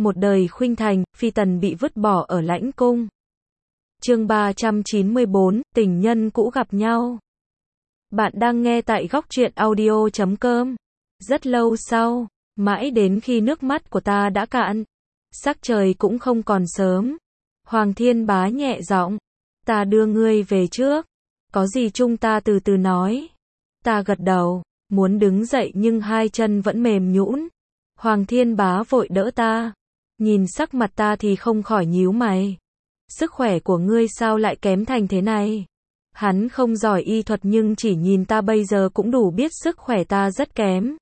Một đời khuynh thành, phi tần bị vứt bỏ ở lãnh cung. Chương 394, tình nhân cũ gặp nhau. Bạn đang nghe tại góc truyện audio.com. Rất lâu sau, mãi đến khi nước mắt của ta đã cạn, sắc trời cũng không còn sớm. Hoàng Thiên Bá nhẹ giọng, ta đưa ngươi về trước, có gì chúng ta từ từ nói. Ta gật đầu, muốn đứng dậy nhưng hai chân vẫn mềm nhũn. Hoàng Thiên Bá vội đỡ ta, nhìn sắc mặt ta thì không khỏi nhíu mày. Sức khỏe của ngươi sao lại kém thành thế này? Hắn không giỏi y thuật nhưng chỉ nhìn ta bây giờ cũng đủ biết sức khỏe ta rất kém.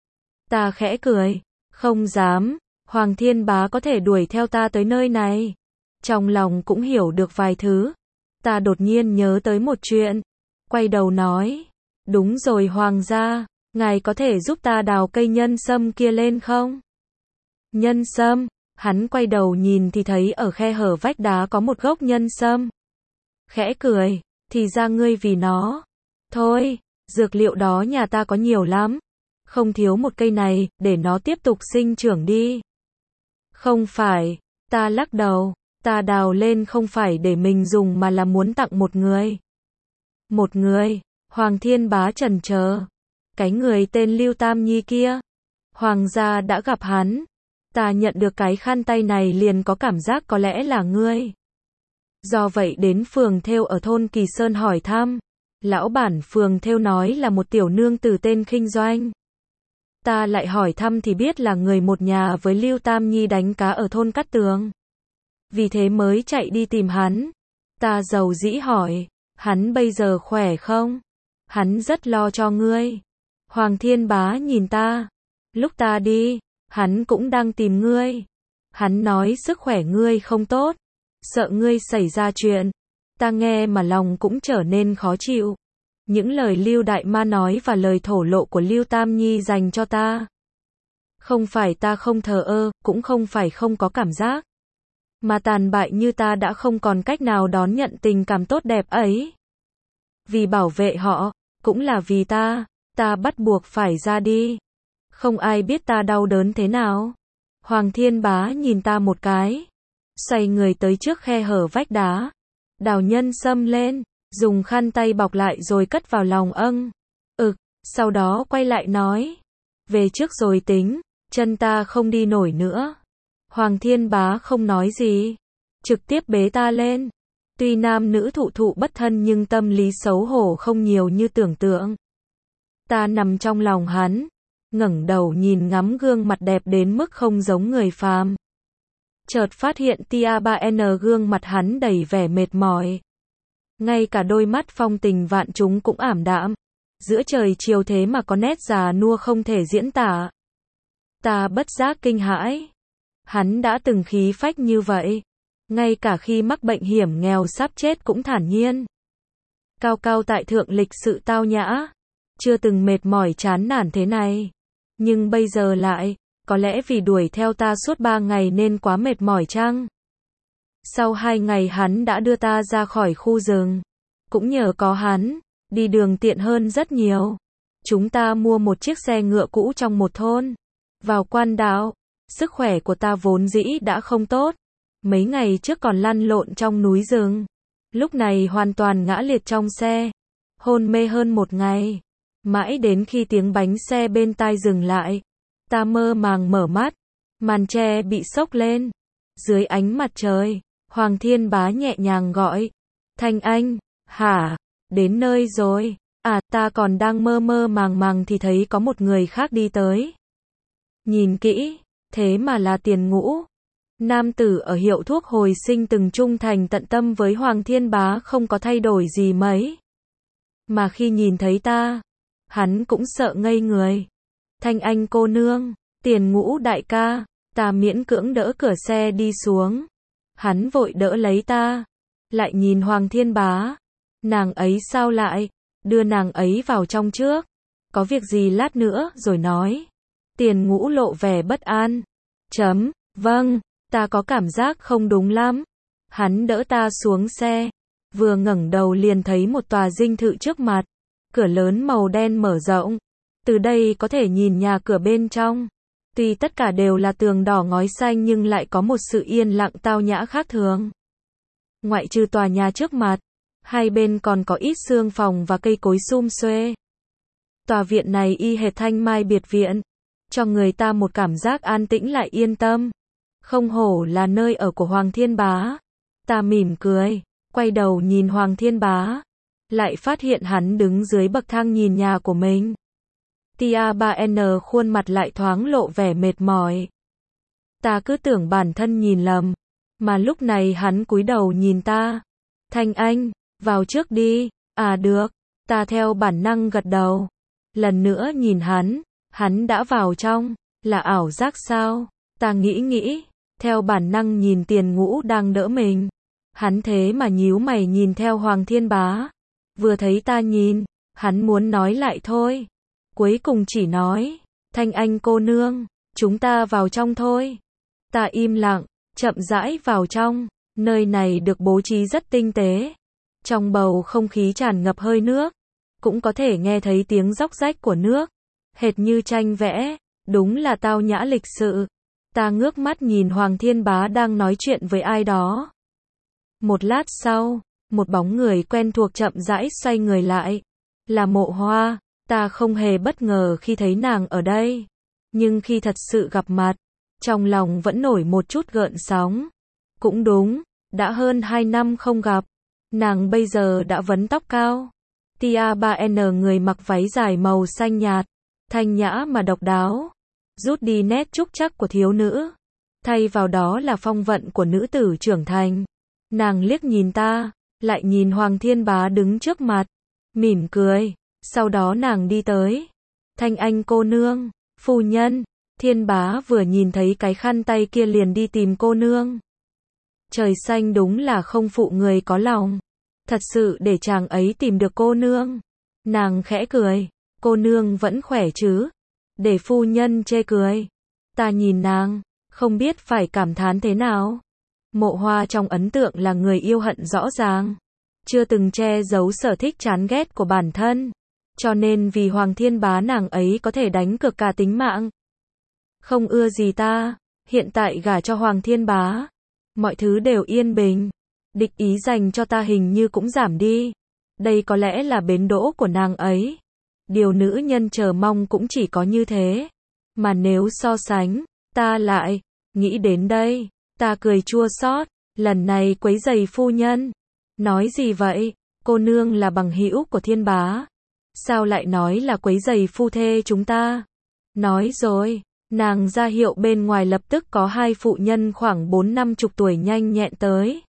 Ta khẽ cười, không dám, Hoàng Thiên Bá có thể đuổi theo ta tới nơi này. Trong lòng cũng hiểu được vài thứ. Ta đột nhiên nhớ tới một chuyện, quay đầu nói, đúng rồi Hoàng gia, ngài có thể giúp ta đào cây nhân sâm kia lên không? Nhân sâm, hắn quay đầu nhìn thì thấy ở khe hở vách đá có một gốc nhân sâm. Khẽ cười, thì ra ngươi vì nó. Thôi, dược liệu đó nhà ta có nhiều lắm. Không thiếu một cây này, để nó tiếp tục sinh trưởng đi. Không phải, ta lắc đầu, ta đào lên không phải để mình dùng mà là muốn tặng một người. Một người, Hoàng Thiên Bá chần chờ. Cái người tên Lưu Tam Nhi kia. Hoàng gia đã gặp hắn. Ta nhận được cái khăn tay này liền có cảm giác có lẽ là ngươi. Do vậy đến phường thêu ở thôn Kỳ Sơn hỏi thăm. Lão bản phường thêu nói là một tiểu nương tử tên Khinh Doanh. Ta lại hỏi thăm thì biết là người một nhà với Lưu Tam Nhi đánh cá ở thôn Cát Tường. Vì thế mới chạy đi tìm hắn. Ta dầu dĩ hỏi, hắn bây giờ khỏe không? Hắn rất lo cho ngươi. Hoàng Thiên Bá nhìn ta. Lúc ta đi, hắn cũng đang tìm ngươi. Hắn nói sức khỏe ngươi không tốt, sợ ngươi xảy ra chuyện. Ta nghe mà lòng cũng trở nên khó chịu. Những lời Lưu Đại Ma nói và lời thổ lộ của Lưu Tam Nhi dành cho ta. Không phải ta không thờ ơ, cũng không phải không có cảm giác. Mà tàn bại như ta đã không còn cách nào đón nhận tình cảm tốt đẹp ấy. Vì bảo vệ họ, cũng là vì ta bắt buộc phải ra đi. Không ai biết ta đau đớn thế nào. Hoàng Thiên Bá nhìn ta một cái, xoay người tới trước khe hở vách đá, đào nhân sâm lên, dùng khăn tay bọc lại rồi cất vào lòng âng. Sau đó quay lại nói, về trước rồi tính, chân ta không đi nổi nữa. Hoàng Thiên Bá không nói gì, trực tiếp bế ta lên. Tuy nam nữ thụ thụ bất thân nhưng tâm lý xấu hổ không nhiều như tưởng tượng. Ta nằm trong lòng hắn, ngẩng đầu nhìn ngắm gương mặt đẹp đến mức không giống người phàm. Chợt phát hiện tia 3N gương mặt hắn đầy vẻ mệt mỏi. Ngay cả đôi mắt phong tình vạn trúng cũng ảm đạm. Giữa trời chiều thế mà có nét già nua không thể diễn tả. Ta bất giác kinh hãi. Hắn đã từng khí phách như vậy. Ngay cả khi mắc bệnh hiểm nghèo sắp chết cũng thản nhiên. Cao cao tại thượng lịch sự tao nhã. Chưa từng mệt mỏi chán nản thế này. Nhưng bây giờ lại, có lẽ vì đuổi theo ta suốt 3 ngày nên quá mệt mỏi chăng? Sau 2 ngày hắn đã đưa ta ra khỏi khu rừng. Cũng nhờ có hắn, đi đường tiện hơn rất nhiều. Chúng ta mua một chiếc xe ngựa cũ trong một thôn. Vào quan đạo, sức khỏe của ta vốn dĩ đã không tốt. Mấy ngày trước còn lăn lộn trong núi rừng. Lúc này hoàn toàn ngã liệt trong xe. Hôn mê hơn 1 ngày. Mãi đến khi tiếng bánh xe bên tai dừng lại. Ta mơ màng mở mắt. Màn tre bị xốc lên. Dưới ánh mặt trời, Hoàng Thiên Bá nhẹ nhàng gọi. Thanh Anh, hả? Đến nơi rồi. À, ta còn đang mơ mơ màng màng thì thấy có một người khác đi tới. Nhìn kỹ, thế mà là Tiền Ngũ. Nam tử ở hiệu thuốc hồi sinh từng trung thành tận tâm với Hoàng Thiên Bá không có thay đổi gì mấy. Mà khi nhìn thấy ta, hắn cũng sợ ngây người. Thanh Anh cô nương, Tiền Ngũ đại ca, ta miễn cưỡng đỡ cửa xe đi xuống. Hắn vội đỡ lấy ta, lại nhìn Hoàng Thiên Bá. Nàng ấy sao lại, đưa nàng ấy vào trong trước. Có việc gì lát nữa rồi nói. Tiền Ngũ lộ vẻ bất an. Vâng, ta có cảm giác không đúng lắm. Hắn đỡ ta xuống xe. Vừa ngẩng đầu liền thấy một tòa dinh thự trước mặt. Cửa lớn màu đen mở rộng. Từ đây có thể nhìn nhà cửa bên trong. Tuy tất cả đều là tường đỏ ngói xanh nhưng lại có một sự yên lặng tao nhã khác thường. Ngoại trừ tòa nhà trước mặt, hai bên còn có ít xương phòng và cây cối sum xuê. Tòa viện này y hệt Thanh Mai biệt viện, cho người ta một cảm giác an tĩnh lại yên tâm. Không hổ là nơi ở của Hoàng Thiên Bá. Ta mỉm cười, quay đầu nhìn Hoàng Thiên Bá, lại phát hiện hắn đứng dưới bậc thang nhìn nhà của mình. Tia 3N khuôn mặt lại thoáng lộ vẻ mệt mỏi. Ta cứ tưởng bản thân nhìn lầm, mà lúc này hắn cúi đầu nhìn ta. Thanh Anh, vào trước đi. À được, ta theo bản năng gật đầu. Lần nữa nhìn hắn đã vào trong, là ảo giác sao? Ta nghĩ, theo bản năng nhìn Tiền Ngũ đang đỡ mình. Hắn thế mà nhíu mày nhìn theo Hoàng Thiên Bá. Vừa thấy ta nhìn, hắn muốn nói lại thôi. Cuối cùng chỉ nói, Thanh Anh cô nương, chúng ta vào trong thôi. Ta im lặng, chậm rãi vào trong, nơi này được bố trí rất tinh tế. Trong bầu không khí tràn ngập hơi nước, cũng có thể nghe thấy tiếng róc rách của nước, hệt như tranh vẽ, đúng là tao nhã lịch sự. Ta ngước mắt nhìn Hoàng Thiên Bá đang nói chuyện với ai đó. Một lát sau, một bóng người quen thuộc chậm rãi xoay người lại. Là Mộ Hoa. Ta không hề bất ngờ khi thấy nàng ở đây. Nhưng khi thật sự gặp mặt, trong lòng vẫn nổi một chút gợn sóng. Cũng đúng, đã hơn 2 năm không gặp. Nàng bây giờ đã vấn tóc cao. Tia 3N người mặc váy dài màu xanh nhạt, thanh nhã mà độc đáo. Rút đi nét trúc trắc của thiếu nữ. Thay vào đó là phong vận của nữ tử trưởng thành. Nàng liếc nhìn ta, lại nhìn Hoàng Thiên Bá đứng trước mặt. Mỉm cười. Sau đó nàng đi tới. Thanh Anh cô nương, phu nhân. Thiên Bá vừa nhìn thấy cái khăn tay kia liền đi tìm cô nương. Trời xanh đúng là không phụ người có lòng. Thật sự để chàng ấy tìm được cô nương. Nàng khẽ cười. Cô nương vẫn khỏe chứ? Để phu nhân chê cười. Ta nhìn nàng, không biết phải cảm thán thế nào. Mộ Hoa trong ấn tượng là người yêu hận rõ ràng. Chưa từng che giấu sở thích chán ghét của bản thân. Cho nên vì Hoàng Thiên Bá nàng ấy có thể đánh cược cả tính mạng. Không ưa gì ta, hiện tại gả cho Hoàng Thiên Bá. Mọi thứ đều yên bình. Địch ý dành cho ta hình như cũng giảm đi. Đây có lẽ là bến đỗ của nàng ấy. Điều nữ nhân chờ mong cũng chỉ có như thế. Mà nếu so sánh, ta lại, nghĩ đến đây, ta cười chua xót, lần này quấy rầy phu nhân. Nói gì vậy, cô nương là bằng hữu của Thiên Bá. Sao lại nói là quấy rầy phu thê chúng ta? Nói rồi, nàng ra hiệu bên ngoài lập tức có hai phụ nhân khoảng 4-50 tuổi nhanh nhẹn tới.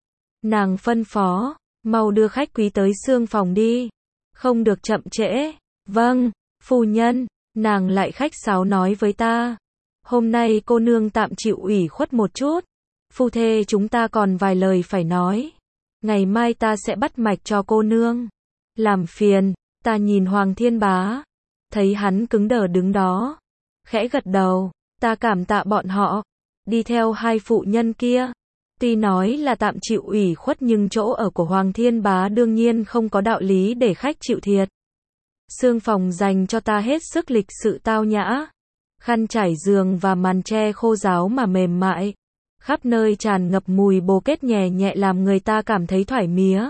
Nàng phân phó, mau đưa khách quý tới xương phòng đi. Không được chậm trễ. Vâng, phu nhân, nàng lại khách sáo nói với ta. Hôm nay cô nương tạm chịu ủy khuất một chút. Phu thê chúng ta còn vài lời phải nói. Ngày mai ta sẽ bắt mạch cho cô nương. Làm phiền. Ta nhìn Hoàng Thiên Bá, thấy hắn cứng đờ đứng đó, khẽ gật đầu, ta cảm tạ bọn họ, đi theo hai phụ nhân kia. Tuy nói là tạm chịu ủy khuất nhưng chỗ ở của Hoàng Thiên Bá đương nhiên không có đạo lý để khách chịu thiệt. Xương phòng dành cho ta hết sức lịch sự tao nhã, khăn trải giường và màn tre khô ráo mà mềm mại, khắp nơi tràn ngập mùi bồ kết nhẹ nhẹ làm người ta cảm thấy thoải mía.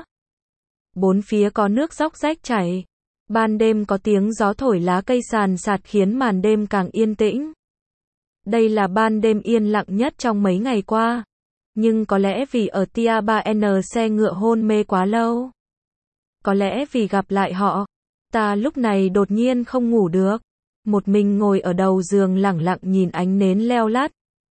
Bốn phía có nước róc rách chảy. Ban đêm có tiếng gió thổi lá cây sàn sạt khiến màn đêm càng yên tĩnh. Đây là ban đêm yên lặng nhất trong mấy ngày qua. Nhưng có lẽ vì ở Tia 3N xe ngựa hôn mê quá lâu. Có lẽ vì gặp lại họ. Ta lúc này đột nhiên không ngủ được. Một mình ngồi ở đầu giường lẳng lặng nhìn ánh nến leo lắt.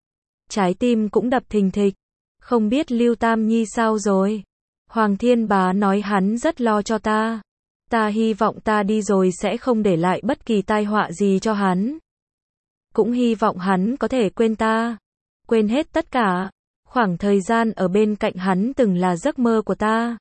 Trái tim cũng đập thình thịch. Không biết Lưu Tam Nhi sao rồi. Hoàng Thiên Bá nói hắn rất lo cho ta. Ta hy vọng ta đi rồi sẽ không để lại bất kỳ tai họa gì cho hắn. Cũng hy vọng hắn có thể quên ta. Quên hết tất cả. Khoảng thời gian ở bên cạnh hắn từng là giấc mơ của ta.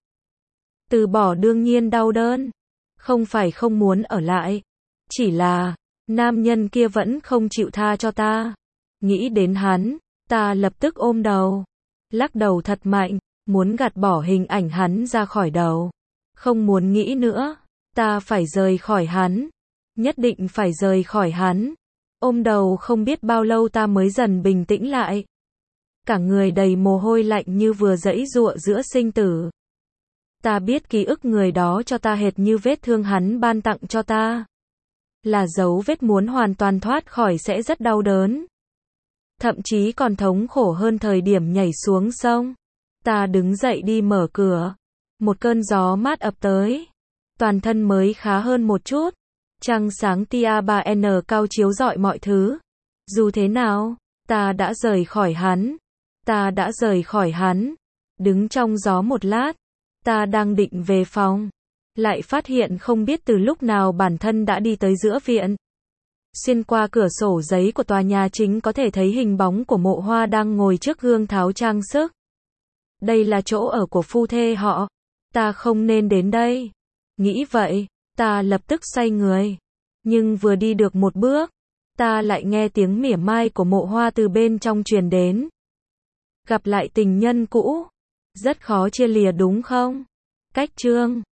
Từ bỏ đương nhiên đau đớn. Không phải không muốn ở lại. Chỉ là, nam nhân kia vẫn không chịu tha cho ta. Nghĩ đến hắn, ta lập tức ôm đầu. Lắc đầu thật mạnh, muốn gạt bỏ hình ảnh hắn ra khỏi đầu. Không muốn nghĩ nữa. Ta phải rời khỏi hắn. Nhất định phải rời khỏi hắn. Ôm đầu không biết bao lâu ta mới dần bình tĩnh lại. Cả người đầy mồ hôi lạnh như vừa giãy giụa giữa sinh tử. Ta biết ký ức người đó cho ta hệt như vết thương hắn ban tặng cho ta. Là dấu vết muốn hoàn toàn thoát khỏi sẽ rất đau đớn. Thậm chí còn thống khổ hơn thời điểm nhảy xuống sông. Ta đứng dậy đi mở cửa. Một cơn gió mát ập tới. Toàn thân mới khá hơn một chút. Trăng sáng tia 3N cao chiếu rọi mọi thứ. Dù thế nào, ta đã rời khỏi hắn. Ta đã rời khỏi hắn. Đứng trong gió một lát. Ta đang định về phòng. Lại phát hiện không biết từ lúc nào bản thân đã đi tới giữa viện. Xuyên qua cửa sổ giấy của tòa nhà chính có thể thấy hình bóng của Mộ Hoa đang ngồi trước gương tháo trang sức. Đây là chỗ ở của phu thê họ. Ta không nên đến đây. Nghĩ vậy, ta lập tức xoay người. Nhưng vừa đi được một bước, ta lại nghe tiếng mỉa mai của Mộ Hoa từ bên trong truyền đến. Gặp lại tình nhân cũ. Rất khó chia lìa đúng không? Cách chương